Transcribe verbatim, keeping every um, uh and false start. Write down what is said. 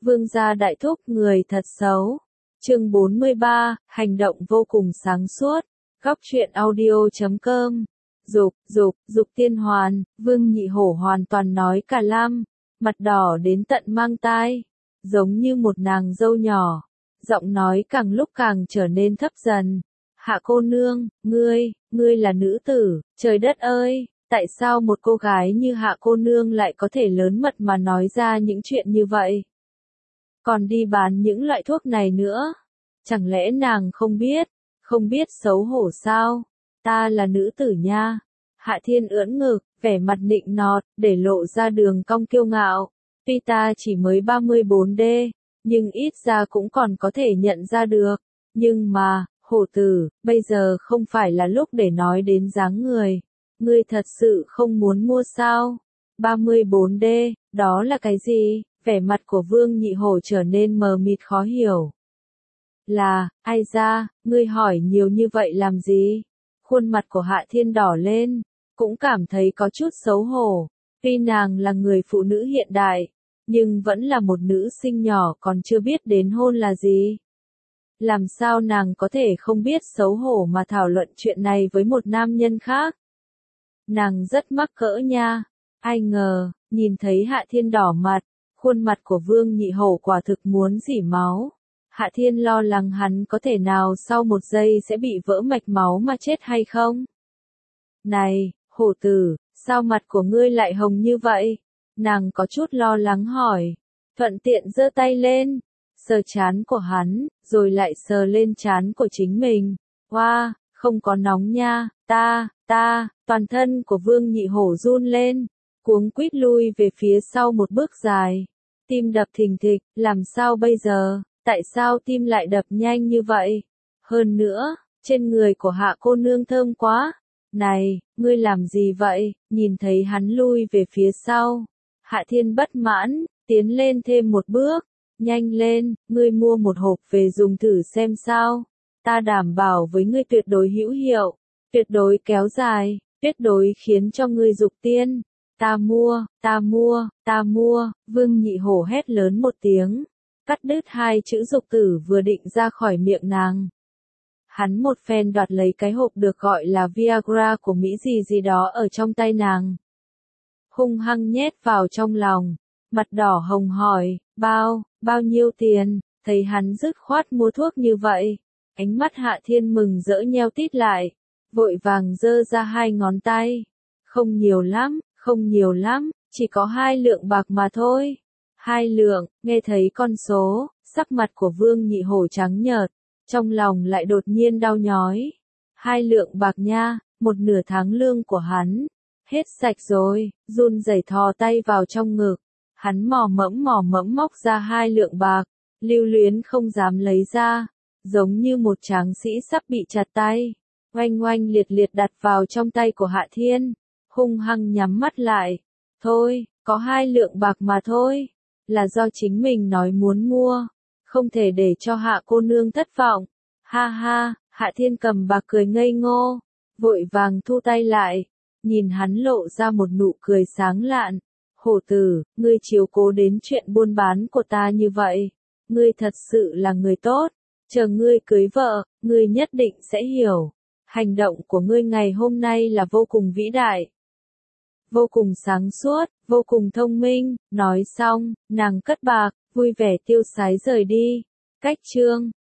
Vương gia đại thúc người thật xấu. Chương bốn mươi ba, hành động vô cùng sáng suốt. Góc truyện audio chấm com. Dục, dục, dục tiên hoàn, Vương Nhị Hổ hoàn toàn nói cả lam, mặt đỏ đến tận mang tai, giống như một nàng dâu nhỏ, giọng nói càng lúc càng trở nên thấp dần. Hạ cô nương, ngươi, ngươi là nữ tử, trời đất ơi, tại sao một cô gái như hạ cô nương lại có thể lớn mật mà nói ra những chuyện như vậy? Còn đi bán những loại thuốc này nữa, chẳng lẽ nàng không biết, không biết xấu hổ sao? Ta là nữ tử nha. Hạ Thiên ưỡn ngực, vẻ mặt nịnh nọt, để lộ ra đường cong kiêu ngạo. Tuy ta chỉ mới ba mươi bốn D, nhưng ít ra cũng còn có thể nhận ra được. Nhưng mà, hổ tử, bây giờ không phải là lúc để nói đến dáng người. Ngươi thật sự không muốn mua sao? ba mươi bốn D, đó là cái gì? Vẻ mặt của Vương Nhị Hổ trở nên mờ mịt khó hiểu. Là, ai ra, ngươi hỏi nhiều như vậy làm gì? Khuôn mặt của Hạ Thiên đỏ lên, cũng cảm thấy có chút xấu hổ. Tuy nàng là người phụ nữ hiện đại, nhưng vẫn là một nữ sinh nhỏ còn chưa biết đến hôn là gì. Làm sao nàng có thể không biết xấu hổ mà thảo luận chuyện này với một nam nhân khác? Nàng rất mắc cỡ nha. Ai ngờ, nhìn thấy Hạ Thiên đỏ mặt, khuôn mặt của Vương Nhị Hổ quả thực muốn rỉ máu. Hạ Thiên lo lắng hắn có thể nào sau một giây sẽ bị vỡ mạch máu mà chết hay không? Này, hổ tử, sao mặt của ngươi lại hồng như vậy? Nàng có chút lo lắng hỏi, thuận tiện giơ tay lên, sờ trán của hắn, rồi lại sờ lên trán của chính mình. Wow, không có nóng nha, ta, ta, toàn thân của Vương Nhị Hổ run lên, cuống quýt lui về phía sau một bước dài. Tim đập thình thịch, làm sao bây giờ? Tại sao tim lại đập nhanh như vậy? Hơn nữa, trên người của hạ cô nương thơm quá. Này, ngươi làm gì vậy? Nhìn thấy hắn lui về phía sau. Hạ Thiên bất mãn, tiến lên thêm một bước. Nhanh lên, ngươi mua một hộp về dùng thử xem sao. Ta đảm bảo với ngươi tuyệt đối hữu hiệu, tuyệt đối kéo dài, tuyệt đối khiến cho ngươi dục tiên. Ta mua, ta mua, ta mua, Vương Nhị Hổ hét lớn một tiếng, cắt đứt hai chữ dục tử vừa định ra khỏi miệng nàng. Hắn một phen đoạt lấy cái hộp được gọi là Viagra của Mỹ gì gì đó ở trong tay nàng. Hung hăng nhét vào trong lòng, mặt đỏ hồng hỏi, bao, bao nhiêu tiền? Thấy hắn dứt khoát mua thuốc như vậy, ánh mắt Hạ Thiên mừng rỡ nheo tít lại, vội vàng giơ ra hai ngón tay. Không nhiều lắm, không nhiều lắm, chỉ có hai lượng bạc mà thôi. Hai lượng, nghe thấy con số, sắc mặt của Vương Nhị Hổ trắng nhợt, trong lòng lại đột nhiên đau nhói. Hai lượng bạc nha, một nửa tháng lương của hắn. Hết sạch rồi, run rẩy thò tay vào trong ngực. Hắn mò mẫm mò mẫm móc ra hai lượng bạc, lưu luyến không dám lấy ra, giống như một tráng sĩ sắp bị chặt tay. Oanh oanh liệt liệt đặt vào trong tay của Hạ Thiên, hung hăng nhắm mắt lại. Thôi, có hai lượng bạc mà thôi, là do chính mình nói muốn mua, không thể để cho Hạ cô nương thất vọng. Ha ha, Hạ Thiên cầm bạc cười ngây ngô, vội vàng thu tay lại, nhìn hắn lộ ra một nụ cười sáng lạn. Hổ tử, ngươi chiếu cố đến chuyện buôn bán của ta như vậy, ngươi thật sự là người tốt, chờ ngươi cưới vợ, ngươi nhất định sẽ hiểu. Hành động của ngươi ngày hôm nay là vô cùng vĩ đại, vô cùng sáng suốt, vô cùng thông minh. Nói xong, nàng cất bạc, vui vẻ tiêu sái rời đi. Cách chương